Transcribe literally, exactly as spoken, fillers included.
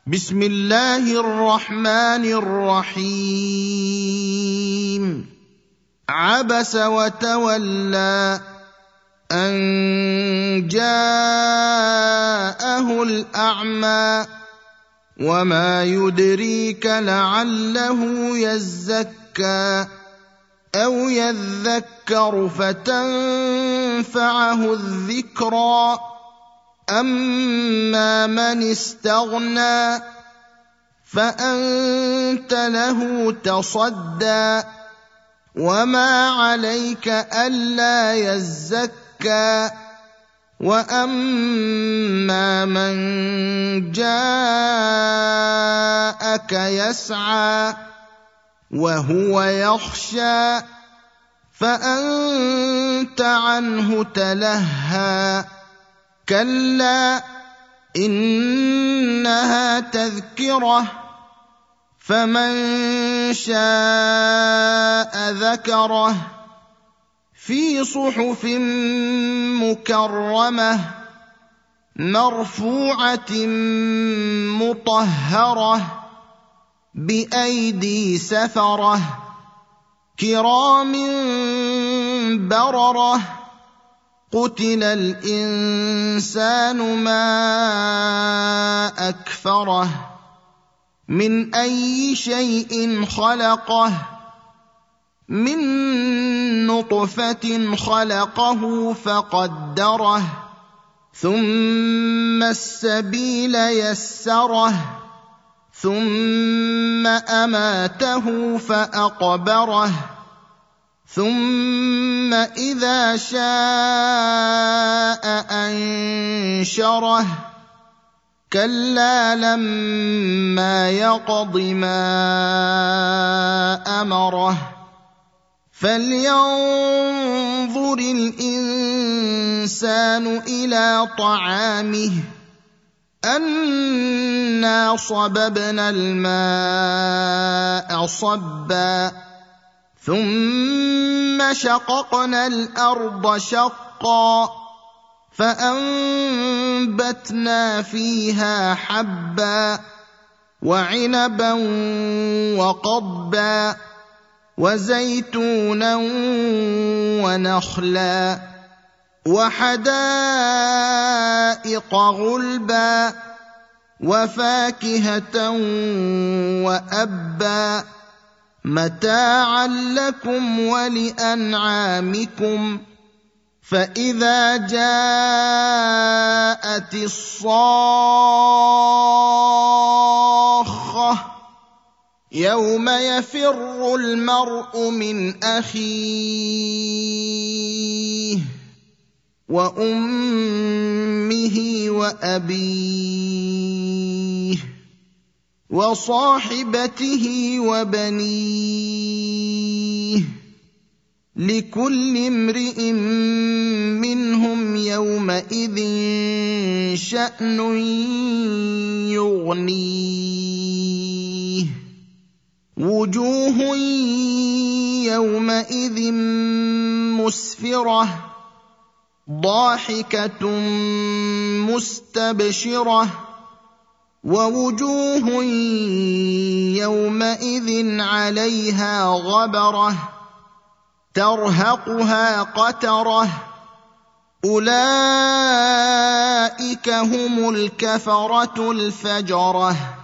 بسم الله الرحمن الرحيم عبس وتولى أن جاءه الأعمى وما يدريك لعله يزكى أو يذكر فتنفعه الذكرى أما من استغنى فأنت له تصدى وما عليك ألا يزكى وأما من جاءك يسعى وهو يخشى فأنت عنه تلهى كلا إنها تذكرة فمن شاء ذكره في صحف مكرمة مرفوعة مطهرة بأيدي سفرة كرام بررة قتل الإنسان ما أكفره من أي شيء خلقه من نطفة خلقه فقدره ثم السبيل يسره ثم أماته فأقبره ثم إذا شاء أنشره كلا لما يقض ما أمره فلينظر الإنسان إلى طعامه أنا صببنا الماء صبا ثم شققنا الأرض شقا فأنبتنا فيها حبا وعنبا وقضبا وزيتونا ونخلا وحدائق غلبا وفاكهة وأبا متاعا لكم ولأنعامكم فإذا جاءت الصاخة يوم يفر المرء من أخيه وأمه وأبيه وصاحبته وبنيه لكل امرئ منهم يومئذ شأن يغنيه وجوه يومئذ مسفرة ضاحكة مستبشرة ووجوه يومئذ عليها غبرة ترهقها قترة أولئك هم الكفرة الفجرة.